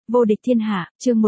Vô địch thiên hạ, chương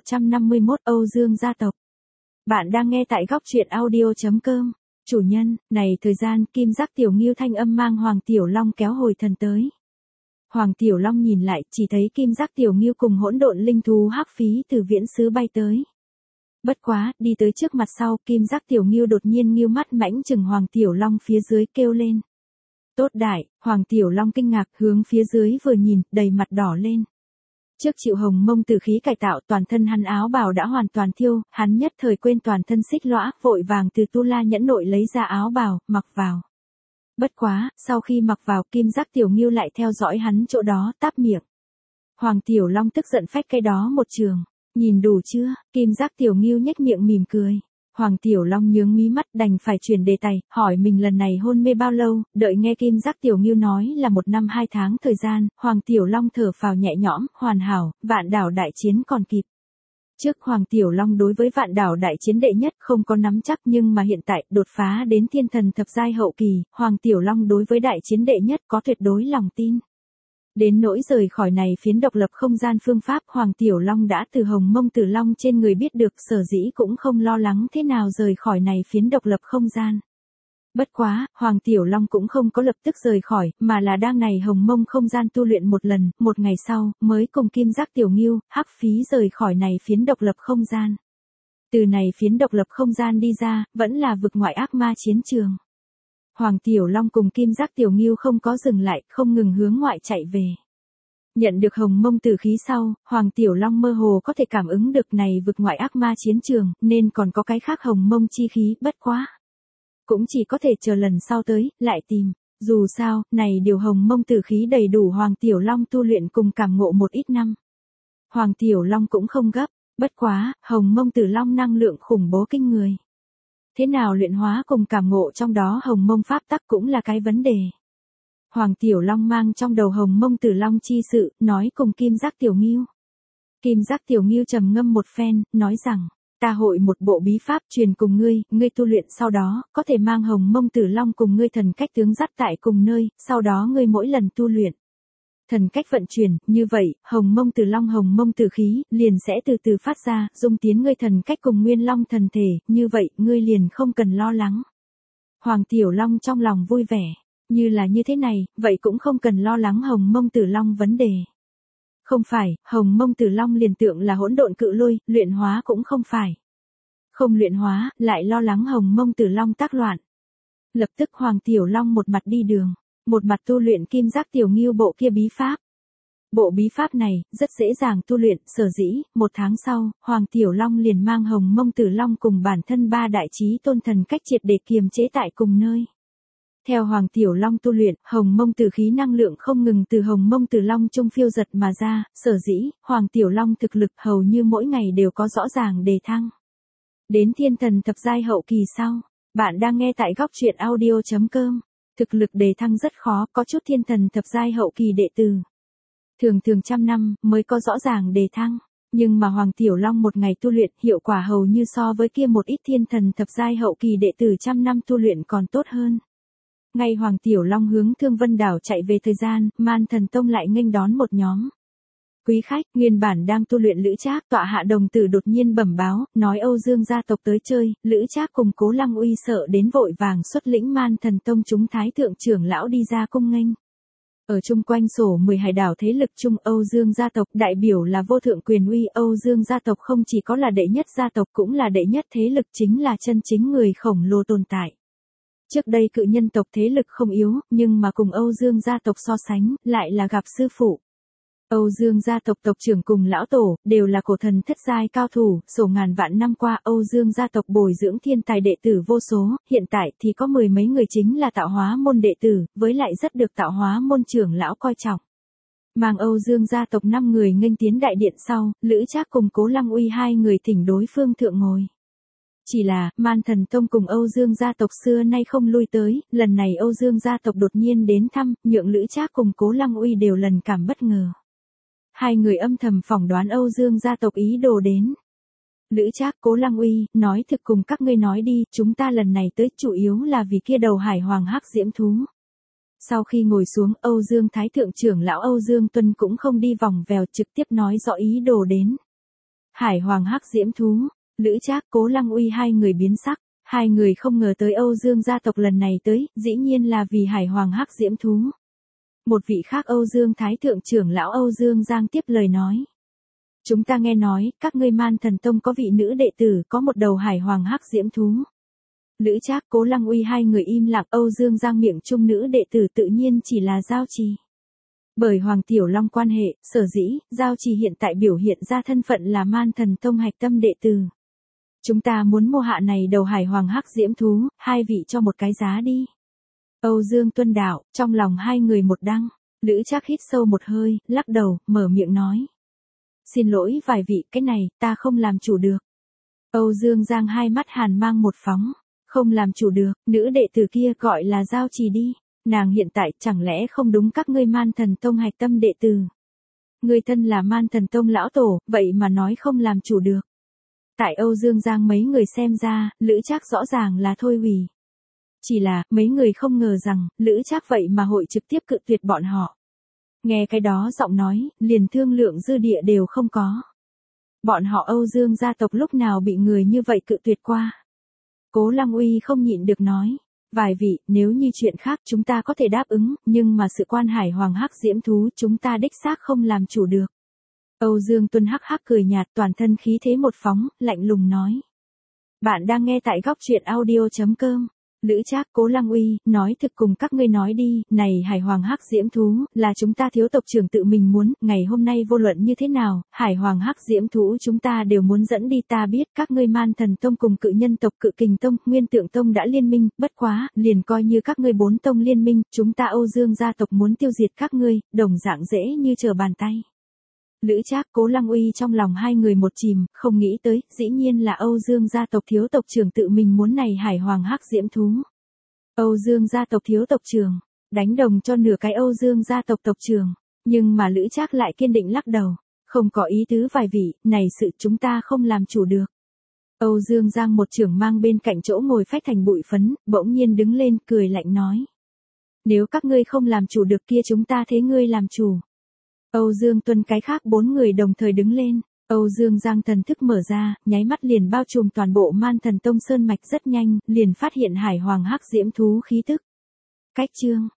1151 Âu Dương gia tộc. Bạn đang nghe tại góc truyện audio.com. Chủ nhân, này thời gian Kim Giác Tiểu Ngưu thanh âm mang Hoàng Tiểu Long kéo hồi thần tới. Hoàng Tiểu Long nhìn lại, chỉ thấy Kim Giác Tiểu Ngưu cùng hỗn độn linh thú Hắc Phí từ viễn xứ bay tới. Bất quá, đi tới trước mặt sau, Kim Giác Tiểu Ngưu đột nhiên ngưu mắt mãnh chừng Hoàng Tiểu Long phía dưới kêu lên. Tốt đại, Hoàng Tiểu Long kinh ngạc hướng phía dưới vừa nhìn, đầy mặt đỏ lên. Trước chịu hồng mông tử khí cải tạo toàn thân hắn áo bào đã hoàn toàn thiêu, hắn nhất thời quên toàn thân xích lõa, vội vàng từ tu la nhẫn nội lấy ra áo bào, mặc vào. Bất quá, sau khi mặc vào Kim Giác Tiểu Ngưu lại theo dõi hắn chỗ đó táp miệng. Hoàng Tiểu Long tức giận phách cái đó một trường, nhìn đủ chưa, Kim Giác Tiểu Ngưu nhếch miệng mỉm cười. Hoàng Tiểu Long nhướng mí mắt đành phải chuyển đề tài, hỏi mình lần này hôn mê bao lâu, đợi nghe Kim Giác Tiểu Ngưu nói là 1 năm 2 tháng thời gian, Hoàng Tiểu Long thở phào nhẹ nhõm, hoàn hảo, Vạn Đảo đại chiến còn kịp. Trước Hoàng Tiểu Long đối với Vạn Đảo đại chiến đệ nhất không có nắm chắc nhưng mà hiện tại đột phá đến thiên thần thập giai hậu kỳ, Hoàng Tiểu Long đối với đại chiến đệ nhất có tuyệt đối lòng tin. Đến nỗi rời khỏi này phiến độc lập không gian phương pháp Hoàng Tiểu Long đã từ hồng mông tử long trên người biết được sở dĩ cũng không lo lắng thế nào rời khỏi này phiến độc lập không gian. Bất quá, Hoàng Tiểu Long cũng không có lập tức rời khỏi, mà là đang này hồng mông không gian tu luyện một lần, một ngày sau, mới cùng Kim Giác Tiểu Ngưu, Hắc Phí rời khỏi này phiến độc lập không gian. Từ này phiến độc lập không gian đi ra, vẫn là vực ngoại ác ma chiến trường. Hoàng Tiểu Long cùng Kim Giác Tiểu Ngưu không có dừng lại, không ngừng hướng ngoại chạy về. Nhận được hồng mông tử khí sau, Hoàng Tiểu Long mơ hồ có thể cảm ứng được này vực ngoại ác ma chiến trường, nên còn có cái khác hồng mông chi khí, bất quá. Cũng chỉ có thể chờ lần sau tới, lại tìm. Dù sao, này điều hồng mông tử khí đầy đủ Hoàng Tiểu Long tu luyện cùng cảm ngộ một ít năm. Hoàng Tiểu Long cũng không gấp, bất quá, hồng mông tử long năng lượng khủng bố kinh người. Thế nào luyện hóa cùng cảm ngộ trong đó hồng mông pháp tắc cũng là cái vấn đề. Hoàng Tiểu Long mang trong đầu hồng mông tử long chi sự, nói cùng Kim Giác Tiểu Ngưu. Kim Giác Tiểu Ngưu trầm ngâm một phen, nói rằng, ta hội một bộ bí pháp truyền cùng ngươi tu luyện sau đó, có thể mang hồng mông tử long cùng ngươi thần cách tướng dắt tại cùng nơi, sau đó ngươi mỗi lần tu luyện. Thần cách vận chuyển, như vậy, hồng mông tử long hồng mông tử khí, liền sẽ từ từ phát ra, dung tiến ngươi thần cách cùng nguyên long thần thể, như vậy, ngươi liền không cần lo lắng. Hoàng Tiểu Long trong lòng vui vẻ, như là như thế này, vậy cũng không cần lo lắng hồng mông tử long vấn đề. Không phải, hồng mông tử long liền tượng là hỗn độn cự lôi, luyện hóa cũng không phải. Không luyện hóa, lại lo lắng hồng mông tử long tác loạn. Lập tức Hoàng Tiểu Long một mặt đi đường. Một mặt tu luyện Kim Giác Tiểu Ngưu bộ kia bí pháp. Bộ bí pháp này, rất dễ dàng tu luyện, sở dĩ, 1 tháng sau, Hoàng Tiểu Long liền mang hồng mông tử long cùng bản thân 3 đại chí tôn thần cách triệt để kiềm chế tại cùng nơi. Theo Hoàng Tiểu Long tu luyện, hồng mông tử khí năng lượng không ngừng từ hồng mông tử long trung phiêu giật mà ra, sở dĩ, Hoàng Tiểu Long thực lực hầu như mỗi ngày đều có rõ ràng đề thăng. Đến thiên thần thập giai hậu kỳ sau, bạn đang nghe tại góc truyện audio.com. Thực lực đề thăng rất khó, có chút thiên thần thập giai hậu kỳ đệ tử. Thường 100 năm mới có rõ ràng đề thăng, nhưng mà Hoàng Tiểu Long một ngày tu luyện hiệu quả hầu như so với kia một ít thiên thần thập giai hậu kỳ đệ tử 100 năm tu luyện còn tốt hơn. Ngay Hoàng Tiểu Long hướng Thương Vân Đảo chạy về thời gian, Man Thần Tông lại nghênh đón một nhóm. Quý khách, nguyên bản đang tu luyện Lữ Trác, tọa hạ đồng tử đột nhiên bẩm báo, nói Âu Dương gia tộc tới chơi, Lữ Trác cùng Cố Lăng Uy sợ đến vội vàng xuất lĩnh Man Thần Tông chúng thái thượng trưởng lão đi ra cung nghênh. Ở chung quanh sổ 10 hải đảo thế lực chung Âu Dương gia tộc đại biểu là vô thượng quyền uy, Âu Dương gia tộc không chỉ có là đệ nhất gia tộc cũng là đệ nhất thế lực, chính là chân chính người khổng lồ tồn tại. Trước đây cự nhân tộc thế lực không yếu, nhưng mà cùng Âu Dương gia tộc so sánh, lại là gặp sư phụ. Âu Dương gia tộc tộc trưởng cùng lão tổ, đều là cổ thần thất giai cao thủ, sổ ngàn vạn năm qua Âu Dương gia tộc bồi dưỡng thiên tài đệ tử vô số, hiện tại thì có 10 mấy người chính là tạo hóa môn đệ tử, với lại rất được tạo hóa môn trưởng lão coi trọng. Mang Âu Dương gia tộc 5 người nghênh tiến đại điện sau, Lữ Trác cùng Cố Lăng Uy 2 người thỉnh đối phương thượng ngồi. Chỉ là, Man Thần Tông cùng Âu Dương gia tộc xưa nay không lui tới, lần này Âu Dương gia tộc đột nhiên đến thăm, nhượng Lữ Trác cùng Cố Lăng Uy đều lần cảm bất ngờ. 2 người âm thầm phỏng đoán Âu Dương gia tộc ý đồ đến. Lữ Trác, Cố Lăng Uy, nói thực cùng các ngươi nói đi, chúng ta lần này tới chủ yếu là vì kia đầu hải hoàng hắc diễm thú. Sau khi ngồi xuống, Âu Dương Thái Thượng trưởng lão Âu Dương Tuân cũng không đi vòng vèo, trực tiếp nói rõ ý đồ đến. Hải Hoàng Hắc Diễm Thú, Lữ Trác, Cố Lăng Uy hai người biến sắc, hai người không ngờ tới Âu Dương gia tộc lần này tới, dĩ nhiên là vì Hải Hoàng Hắc Diễm Thú. Một vị khác Âu Dương Thái Thượng trưởng lão Âu Dương Giang tiếp lời nói. Chúng ta nghe nói, các ngươi Man Thần Tông có vị nữ đệ tử có một đầu Hải Hoàng Hắc Diễm Thú. Lữ Trác, Cố Lăng Uy hai người im lặng, Âu Dương Giang miệng trung nữ đệ tử tự nhiên chỉ là Giao Trì. Bởi Hoàng Tiểu Long quan hệ, sở dĩ, Giao Trì hiện tại biểu hiện ra thân phận là Man Thần Tông hạch tâm đệ tử. Chúng ta muốn mua hạ này đầu Hải Hoàng Hắc Diễm Thú, hai vị cho một cái giá đi. Âu Dương Tuân đạo, trong lòng hai người một đăng, Lữ Trác hít sâu một hơi, lắc đầu, mở miệng nói. Xin lỗi vài vị, cái này, ta không làm chủ được. Âu Dương Giang hai mắt hàn mang một phóng, không làm chủ được, nữ đệ tử kia gọi là Giao Trì đi, nàng hiện tại chẳng lẽ không đúng các ngươi Man Thần Tông hạch tâm đệ tử. Ngươi thân là Man Thần Tông lão tổ, vậy mà nói không làm chủ được. Tại Âu Dương Giang mấy người xem ra, Lữ Trác rõ ràng là thôi hủy. Chỉ là, mấy người không ngờ rằng, Lữ Trác vậy mà hội trực tiếp cự tuyệt bọn họ. Nghe cái đó giọng nói, liền thương lượng dư địa đều không có. Bọn họ Âu Dương gia tộc lúc nào bị người như vậy cự tuyệt qua. Cố Lăng Uy không nhịn được nói. Vài vị, nếu như chuyện khác chúng ta có thể đáp ứng, nhưng mà sự quan Hải Hoàng Hắc Diễm Thú chúng ta đích xác không làm chủ được. Âu Dương Tuân hắc hắc cười nhạt, toàn thân khí thế một phóng, lạnh lùng nói. Bạn đang nghe tại góc truyện audio.com. Lữ Trác, Cố Lăng Uy, nói thực cùng các ngươi nói đi, này Hải Hoàng Hắc Diễm Thú, là chúng ta thiếu tộc trưởng tự mình muốn, ngày hôm nay vô luận như thế nào, Hải Hoàng Hắc Diễm Thú chúng ta đều muốn dẫn đi, ta biết các ngươi Man Thần Tông cùng Cự Nhân tộc, Cự Kình Tông, Nguyên Tượng Tông đã liên minh, bất quá, liền coi như các ngươi 4 tông liên minh, chúng ta Âu Dương gia tộc muốn tiêu diệt các ngươi, đồng dạng dễ như trở bàn tay. Lữ Trác, Cố Lăng Uy trong lòng hai người một chìm, không nghĩ tới, dĩ nhiên là Âu Dương gia tộc thiếu tộc trưởng tự mình muốn này Hải Hoàng Hắc Diễm Thú. Âu Dương gia tộc thiếu tộc trưởng, đánh đồng cho nửa cái Âu Dương gia tộc tộc trưởng, nhưng mà Lữ Trác lại kiên định lắc đầu, không có ý tứ vài vị, này sự chúng ta không làm chủ được. Âu Dương Giang một trưởng mang bên cạnh chỗ ngồi phách thành bụi phấn, bỗng nhiên đứng lên, cười lạnh nói. Nếu các ngươi không làm chủ được kia chúng ta thế ngươi làm chủ. Âu Dương Tuân cái khác 4 người đồng thời đứng lên, Âu Dương Giang thần thức mở ra, nháy mắt liền bao trùm toàn bộ Man Thần Tông sơn mạch rất nhanh, liền phát hiện Hải Hoàng Hắc Diễm Thú khí tức. Cách chương